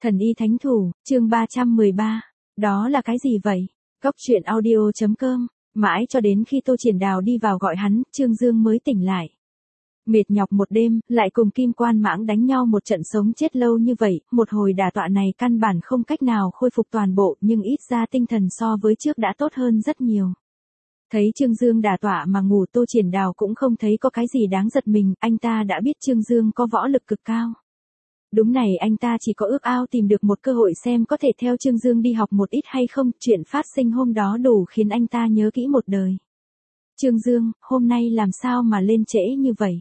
Thần y thánh thủ, chương 313. Đó là cái gì vậy? Góc truyện audio.com. Mãi cho đến khi Tô Triển Đào đi vào gọi hắn, Trương Dương mới tỉnh lại. Mệt nhọc một đêm, lại cùng Kim Quan Mãng đánh nhau một trận sống chết lâu như vậy, một hồi đả tọa này căn bản không cách nào khôi phục toàn bộ, nhưng ít ra tinh thần so với trước đã tốt hơn rất nhiều. Thấy Trương Dương đả tọa mà ngủ, Tô Triển Đào cũng không thấy có cái gì đáng giật mình, anh ta đã biết Trương Dương có võ lực cực cao. Đúng này, anh ta chỉ có ước ao tìm được một cơ hội xem có thể theo Trương Dương đi học một ít hay không, chuyện phát sinh hôm đó đủ khiến anh ta nhớ kỹ một đời. Trương Dương, hôm nay làm sao mà lên trễ như vậy?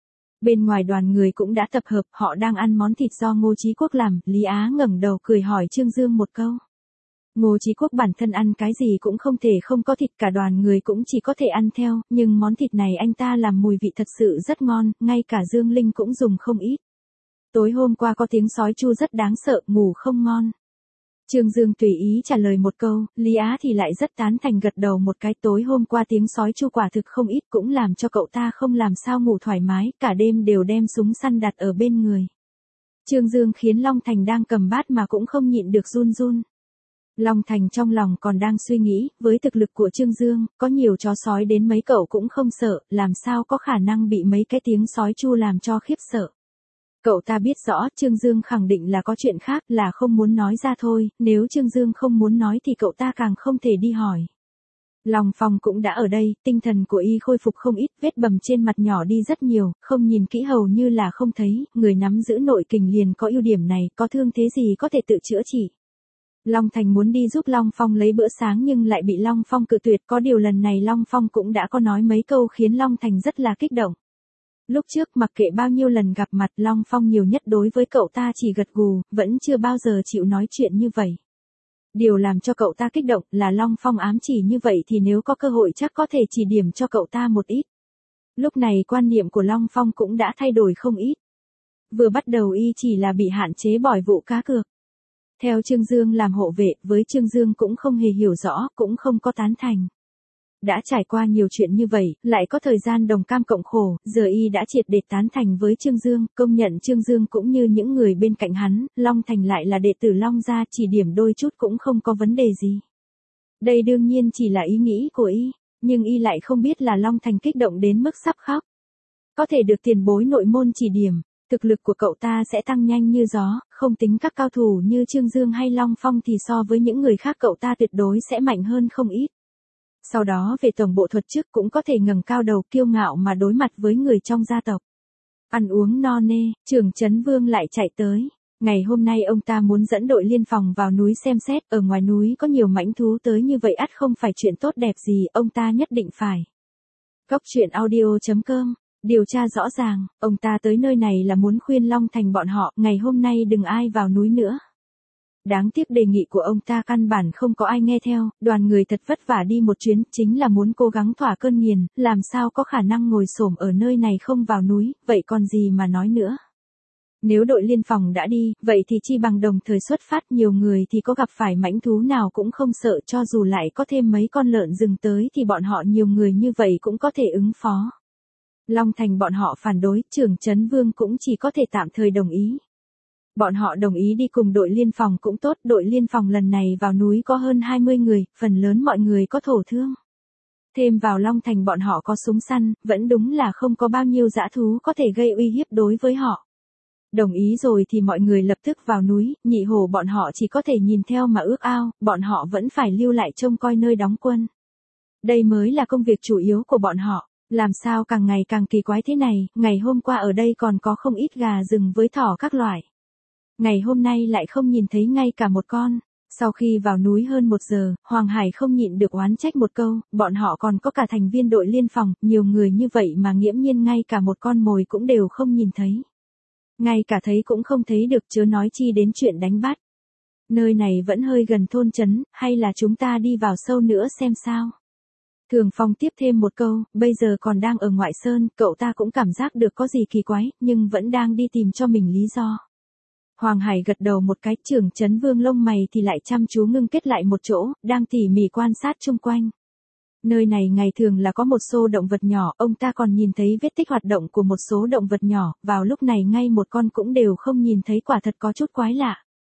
Bên ngoài đoàn người cũng đã tập hợp, họ đang ăn món thịt do Ngô Chí Quốc làm, Lý Á ngẩng đầu cười hỏi Trương Dương một câu. Ngô Chí Quốc bản thân ăn cái gì cũng không thể không có thịt, cả đoàn người cũng chỉ có thể ăn theo, nhưng món thịt này anh ta làm mùi vị thật sự rất ngon, ngay cả Dương Linh cũng dùng không ít. Tối hôm qua có tiếng sói chu rất đáng sợ, ngủ không ngon. Trương Dương tùy ý trả lời một câu, Lý Á thì lại rất tán thành gật đầu một cái. Tối hôm qua tiếng sói chu quả thực không ít, cũng làm cho cậu ta không làm sao ngủ thoải mái, cả đêm đều đem súng săn đặt ở bên người. Trương Dương khiến Long Thành đang cầm bát mà cũng không nhịn được run run. Long Thành trong lòng còn đang suy nghĩ, với thực lực của Trương Dương, có nhiều chó sói đến mấy cậu cũng không sợ, làm sao có khả năng bị mấy cái tiếng sói chu làm cho khiếp sợ. Cậu ta biết rõ Trương Dương khẳng định là có chuyện khác, là không muốn nói ra thôi, nếu Trương Dương không muốn nói thì cậu ta càng không thể đi hỏi. Long Phong cũng đã ở đây, tinh thần của y khôi phục không ít, vết bầm trên mặt nhỏ đi rất nhiều, không nhìn kỹ hầu như là không thấy, người nắm giữ nội kình liền có ưu điểm này, có thương thế gì có thể tự chữa trị. Long Thành muốn đi giúp Long Phong lấy bữa sáng nhưng lại bị Long Phong cự tuyệt, có điều lần này Long Phong cũng đã có nói mấy câu khiến Long Thành rất là kích động. Lúc trước mặc kệ bao nhiêu lần gặp mặt, Long Phong nhiều nhất đối với cậu ta chỉ gật gù, vẫn chưa bao giờ chịu nói chuyện như vậy. Điều làm cho cậu ta kích động là Long Phong ám chỉ như vậy thì nếu có cơ hội chắc có thể chỉ điểm cho cậu ta một ít. Lúc này quan niệm của Long Phong cũng đã thay đổi không ít. Vừa bắt đầu y chỉ là bị hạn chế bởi vụ cá cược. Theo Trương Dương làm hộ vệ, với Trương Dương cũng không hề hiểu rõ, cũng không có tán thành. Đã trải qua nhiều chuyện như vậy, lại có thời gian đồng cam cộng khổ, giờ y đã triệt để tán thành với Trương Dương, công nhận Trương Dương cũng như những người bên cạnh hắn, Long Thành lại là đệ tử Long gia, chỉ điểm đôi chút cũng không có vấn đề gì. Đây đương nhiên chỉ là ý nghĩ của y, nhưng y lại không biết là Long Thành kích động đến mức sắp khóc. Có thể được tiền bối nội môn chỉ điểm, thực lực của cậu ta sẽ tăng nhanh như gió, không tính các cao thủ như Trương Dương hay Long Phong thì so với những người khác cậu ta tuyệt đối sẽ mạnh hơn không ít. Sau đó về tổng bộ thuật chức cũng có thể ngẩng cao đầu kiêu ngạo mà đối mặt với người trong gia tộc. Ăn uống no nê, Trưởng Trấn Vương lại chạy tới. Ngày hôm nay ông ta muốn dẫn đội liên phòng vào núi xem xét, ở ngoài núi có nhiều mãnh thú tới như vậy ắt không phải chuyện tốt đẹp gì, ông ta nhất định phải. Góc truyện audio.com. Điều tra rõ ràng, ông ta tới nơi này là muốn khuyên Long Thành bọn họ, ngày hôm nay đừng ai vào núi nữa. Đáng tiếc đề nghị của ông ta căn bản không có ai nghe theo, đoàn người thật vất vả đi một chuyến, chính là muốn cố gắng thỏa cơn nghiền, làm sao có khả năng ngồi xổm ở nơi này không vào núi, vậy còn gì mà nói nữa. Nếu đội liên phòng đã đi, vậy thì chi bằng đồng thời xuất phát, nhiều người thì có gặp phải mãnh thú nào cũng không sợ, cho dù lại có thêm mấy con lợn rừng tới thì bọn họ nhiều người như vậy cũng có thể ứng phó. Long Thành bọn họ phản đối, Trưởng Trấn Vương cũng chỉ có thể tạm thời đồng ý. Bọn họ đồng ý đi cùng đội liên phòng cũng tốt, đội liên phòng lần này vào núi có hơn 20 người, phần lớn mọi người có thổ thương. Thêm vào Long Thành bọn họ có súng săn, vẫn đúng là không có bao nhiêu dã thú có thể gây uy hiếp đối với họ. Đồng ý rồi thì mọi người lập tức vào núi, Nhị Hổ bọn họ chỉ có thể nhìn theo mà ước ao, bọn họ vẫn phải lưu lại trông coi nơi đóng quân. Đây mới là công việc chủ yếu của bọn họ. Làm sao càng ngày càng kỳ quái thế này, ngày hôm qua ở đây còn có không ít gà rừng với thỏ các loại. Ngày hôm nay lại không nhìn thấy ngay cả một con. Sau khi vào núi hơn 1 giờ, Hoàng Hải không nhịn được oán trách một câu, bọn họ còn có cả thành viên đội liên phòng, nhiều người như vậy mà nghiễm nhiên ngay cả một con mồi cũng đều không nhìn thấy. Ngay cả thấy cũng không thấy được, chớ nói chi đến chuyện đánh bắt. Nơi này vẫn hơi gần thôn trấn, hay là chúng ta đi vào sâu nữa xem sao. Thường Phong tiếp thêm một câu, bây giờ còn đang ở ngoại sơn, cậu ta cũng cảm giác được có gì kỳ quái, nhưng vẫn đang đi tìm cho mình lý do. Hoàng Hải gật đầu một cái, Trưởng Trấn Vương lông mày thì lại chăm chú ngưng kết lại một chỗ, đang tỉ mỉ quan sát chung quanh. Nơi này ngày thường là có một số động vật nhỏ, ông ta còn nhìn thấy vết tích hoạt động của một số động vật nhỏ, vào lúc này ngay một con cũng đều không nhìn thấy, quả thật có chút quái lạ.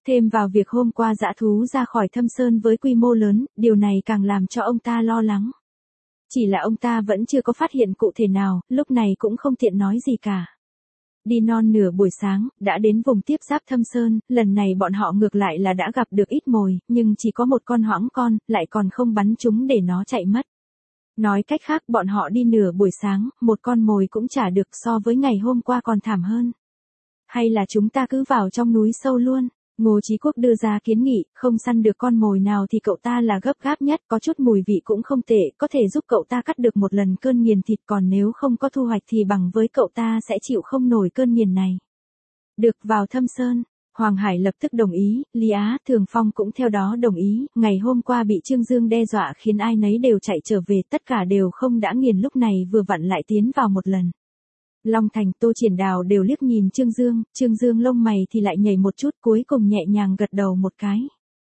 Thêm vào việc hôm qua dã thú ra khỏi Thâm Sơn với quy mô lớn, điều này càng làm cho ông ta lo lắng. Chỉ là ông ta vẫn chưa có phát hiện cụ thể nào, lúc này cũng không tiện nói gì cả. Đi non nửa buổi sáng, đã đến vùng tiếp giáp Thâm Sơn, lần này bọn họ ngược lại là đã gặp được ít mồi, nhưng chỉ có một con hoãng con, lại còn không bắn chúng để nó chạy mất. Nói cách khác bọn họ đi nửa buổi sáng, một con mồi cũng chả được, so với ngày hôm qua còn thảm hơn. Hay là chúng ta cứ vào trong núi sâu luôn? Ngô Chí Quốc đưa ra kiến nghị, không săn được con mồi nào thì cậu ta là gấp gáp nhất, có chút mùi vị cũng không tệ, có thể giúp cậu ta cắt được một lần cơn nghiền thịt, còn nếu không có thu hoạch thì bằng với cậu ta sẽ chịu không nổi cơn nghiền này. Được, vào Thâm Sơn. Hoàng Hải lập tức đồng ý, Lý Á, Thường Phong cũng theo đó đồng ý, ngày hôm qua bị Trương Dương đe dọa khiến ai nấy đều chạy trở về, tất cả đều không đã nghiền, lúc này vừa vặn lại tiến vào một lần. Long Thành, Tô Triển Đào đều liếc nhìn Trương Dương lông mày thì lại nhảy một chút, cuối cùng nhẹ nhàng gật đầu một cái.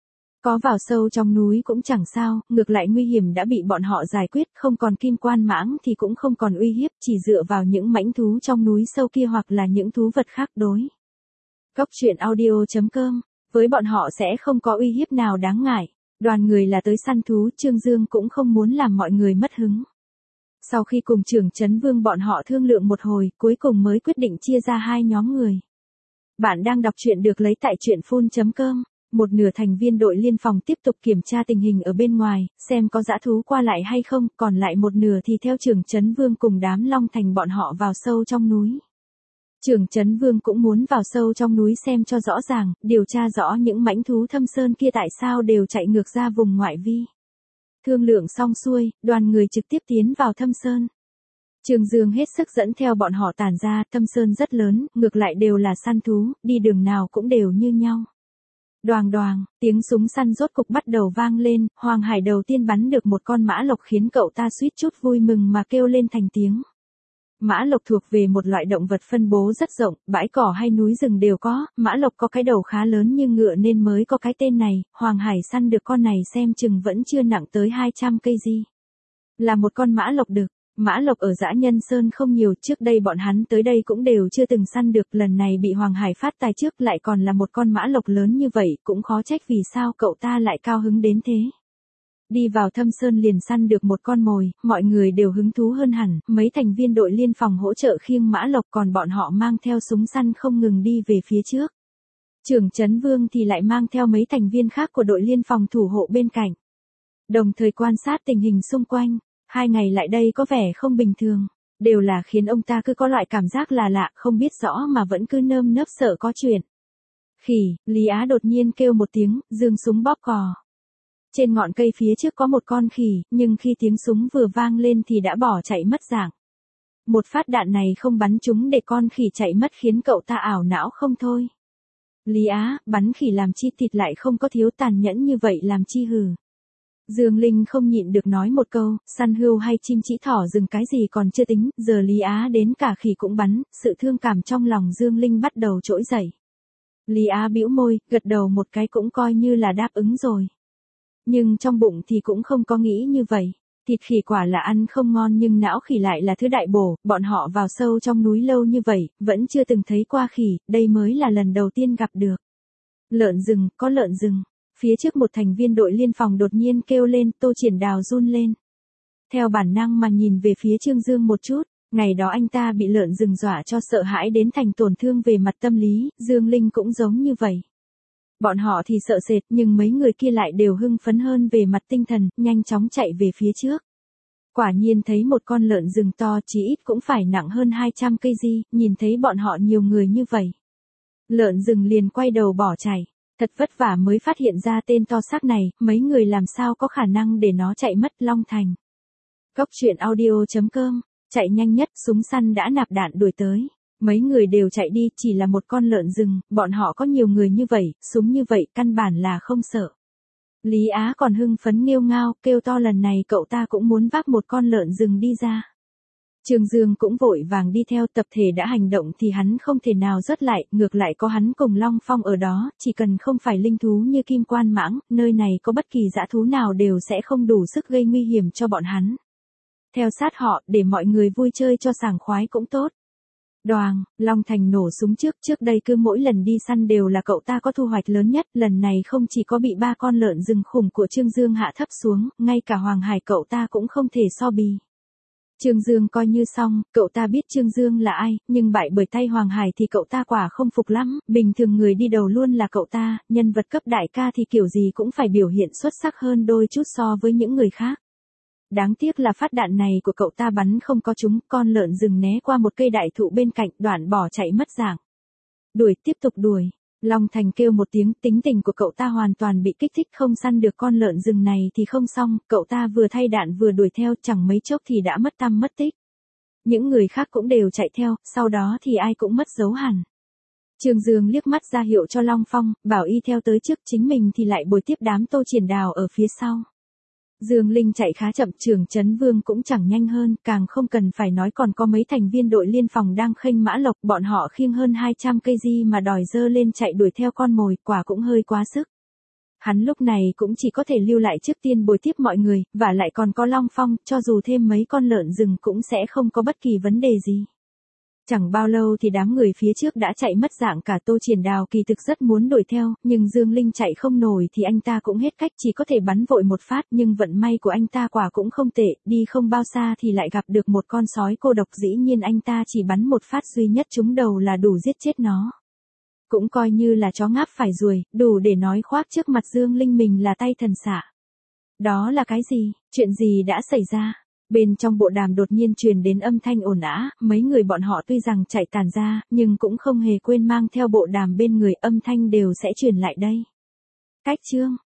Có vào sâu trong núi cũng chẳng sao, ngược lại nguy hiểm đã bị bọn họ giải quyết, không còn kim quan mãng thì cũng không còn uy hiếp, chỉ dựa vào những mãnh thú trong núi sâu kia hoặc là những thú vật khác đối. Góc truyện audio.com, với bọn họ sẽ không có uy hiếp nào đáng ngại. Đoàn người là tới săn thú, Trương Dương cũng không muốn làm mọi người mất hứng. Sau khi cùng trưởng Trấn Vương bọn họ thương lượng một hồi, cuối cùng mới quyết định chia ra hai nhóm người. Bạn đang đọc truyện được lấy tại truyện.com. Một nửa thành viên đội liên phòng tiếp tục kiểm tra tình hình ở bên ngoài, xem có dã thú qua lại hay không, còn lại một nửa thì theo trưởng Trấn Vương cùng đám Long Thành bọn họ vào sâu trong núi. Trưởng Trấn Vương cũng muốn vào sâu trong núi xem cho rõ ràng, điều tra rõ những mãnh thú Thâm Sơn kia tại sao đều chạy ngược ra vùng ngoại vi. Thương lượng xong xuôi, đoàn người trực tiếp tiến vào Thâm Sơn. Trương Dương hết sức dẫn theo bọn họ tản ra, Thâm Sơn rất lớn, ngược lại đều là săn thú, đi đường nào cũng đều như nhau. Đoàng đoàng, tiếng súng săn rốt cục bắt đầu vang lên, Hoàng Hải đầu tiên bắn được một con mã lộc khiến cậu ta suýt chút vui mừng mà kêu lên thành tiếng. Mã lộc thuộc về một loại động vật phân bố rất rộng, bãi cỏ hay núi rừng đều có, mã lộc có cái đầu khá lớn như ngựa nên mới có cái tên này, Hoàng Hải săn được con này xem chừng vẫn chưa nặng tới 200 cây gì. Là một con mã lộc đực, mã lộc ở Dã Nhân Sơn không nhiều, trước đây bọn hắn tới đây cũng đều chưa từng săn được, lần này bị Hoàng Hải phát tài trước lại còn là một con mã lộc lớn như vậy, cũng khó trách vì sao cậu ta lại cao hứng đến thế. Đi vào Thâm Sơn liền săn được một con mồi, mọi người đều hứng thú hơn hẳn, mấy thành viên đội liên phòng hỗ trợ khiêng mã lộc, còn bọn họ mang theo súng săn không ngừng đi về phía trước. Trưởng Trấn Vương thì lại mang theo mấy thành viên khác của đội liên phòng thủ hộ bên cạnh. Đồng thời quan sát tình hình xung quanh, 2 ngày lại đây có vẻ không bình thường, đều là khiến ông ta cứ có loại cảm giác là lạ, không biết rõ mà vẫn cứ nơm nớp sợ có chuyện. Khỉ, Lý Á đột nhiên kêu một tiếng, giương súng bóp cò. Trên ngọn cây phía trước có một con khỉ, nhưng khi tiếng súng vừa vang lên thì đã bỏ chạy mất dạng. Một phát đạn này không bắn trúng để con khỉ chạy mất khiến cậu ta ảo não không thôi. Lý Á, bắn khỉ làm chi, thịt lại không có thiếu tàn nhẫn như vậy làm chi hừ. Dương Linh không nhịn được nói một câu, săn hươu hay chim chỉ thỏ rừng cái gì còn chưa tính, giờ Lý Á đến cả khỉ cũng bắn, sự thương cảm trong lòng Dương Linh bắt đầu trỗi dậy. Lý Á bĩu môi, gật đầu một cái cũng coi như là đáp ứng rồi. Nhưng trong bụng thì cũng không có nghĩ như vậy. Thịt khỉ quả là ăn không ngon nhưng não khỉ lại là thứ đại bổ, bọn họ vào sâu trong núi lâu như vậy, vẫn chưa từng thấy qua khỉ, đây mới là lần đầu tiên gặp được. Lợn rừng, có lợn rừng. Phía trước một thành viên đội liên phòng đột nhiên kêu lên, Tô Triển Đào run lên. Theo bản năng mà nhìn về phía Trương Dương một chút, ngày đó anh ta bị lợn rừng dọa cho sợ hãi đến thành tổn thương về mặt tâm lý, Dương Linh cũng giống như vậy. Bọn họ thì sợ sệt nhưng mấy người kia lại đều hưng phấn hơn về mặt tinh thần, nhanh chóng chạy về phía trước. Quả nhiên thấy một con lợn rừng to chí ít cũng phải nặng hơn 200 cây gì, nhìn thấy bọn họ nhiều người như vậy. Lợn rừng liền quay đầu bỏ chạy, thật vất vả mới phát hiện ra tên to xác này, mấy người làm sao có khả năng để nó chạy mất. Long Thành. Góc truyện audio.com, chạy nhanh nhất, súng săn đã nạp đạn đuổi tới. Mấy người đều chạy đi, chỉ là một con lợn rừng, bọn họ có nhiều người như vậy, súng như vậy, căn bản là không sợ. Lý Á còn hưng phấn nghêu ngao, kêu to lần này cậu ta cũng muốn vác một con lợn rừng đi ra. Trương Dương cũng vội vàng đi theo, tập thể đã hành động thì hắn không thể nào rớt lại, ngược lại có hắn cùng Long Phong ở đó, chỉ cần không phải linh thú như kim quan mãng, nơi này có bất kỳ dã thú nào đều sẽ không đủ sức gây nguy hiểm cho bọn hắn. Theo sát họ, để mọi người vui chơi cho sảng khoái cũng tốt. Đoàng, Long Thành nổ súng trước đây cứ mỗi lần đi săn đều là cậu ta có thu hoạch lớn nhất, lần này không chỉ có bị 3 con lợn rừng khủng của Trương Dương hạ thấp xuống, ngay cả Hoàng Hải cậu ta cũng không thể so bì. Trương Dương coi như xong, cậu ta biết Trương Dương là ai, nhưng bại bởi tay Hoàng Hải thì cậu ta quả không phục lắm, bình thường người đi đầu luôn là cậu ta, nhân vật cấp đại ca thì kiểu gì cũng phải biểu hiện xuất sắc hơn đôi chút so với những người khác. Đáng tiếc là phát đạn này của cậu ta bắn không có trúng, con lợn rừng né qua một cây đại thụ bên cạnh, đoạn bỏ chạy mất dạng. Đuổi, tiếp tục đuổi. Long Thành kêu một tiếng, tính tình của cậu ta hoàn toàn bị kích thích, không săn được con lợn rừng này thì không xong, cậu ta vừa thay đạn vừa đuổi theo, chẳng mấy chốc thì đã mất tăm mất tích. Những người khác cũng đều chạy theo, sau đó thì ai cũng mất dấu hẳn. Trương Dương liếc mắt ra hiệu cho Long Phong, bảo y theo tới trước, chính mình thì lại bồi tiếp đám Tô Triển Đào ở phía sau. Dương Linh chạy khá chậm, Trường Chấn Vương cũng chẳng nhanh hơn, càng không cần phải nói còn có mấy thành viên đội liên phòng đang khênh mã lộc, bọn họ khiêng hơn 200 cây di mà đòi dơ lên chạy đuổi theo con mồi, quả cũng hơi quá sức. Hắn lúc này cũng chỉ có thể lưu lại trước tiên bồi tiếp mọi người, và lại còn có Long Phong, cho dù thêm mấy con lợn rừng cũng sẽ không có bất kỳ vấn đề gì. Chẳng bao lâu thì đám người phía trước đã chạy mất dạng, cả Tô Triển Đào kỳ thực rất muốn đuổi theo, nhưng Dương Linh chạy không nổi thì anh ta cũng hết cách, chỉ có thể bắn vội một phát, nhưng vận may của anh ta quả cũng không tệ, đi không bao xa thì lại gặp được một con sói cô độc, dĩ nhiên anh ta chỉ bắn một phát duy nhất trúng đầu là đủ giết chết nó. Cũng coi như là chó ngáp phải ruồi, đủ để nói khoác trước mặt Dương Linh mình là tay thần xạ. Đó là cái gì? Chuyện gì đã xảy ra? Bên trong bộ đàm đột nhiên truyền đến âm thanh ồn ào, mấy người bọn họ tuy rằng chạy tàn ra, nhưng cũng không hề quên mang theo bộ đàm bên người, âm thanh đều sẽ truyền lại đây. Cách Trương,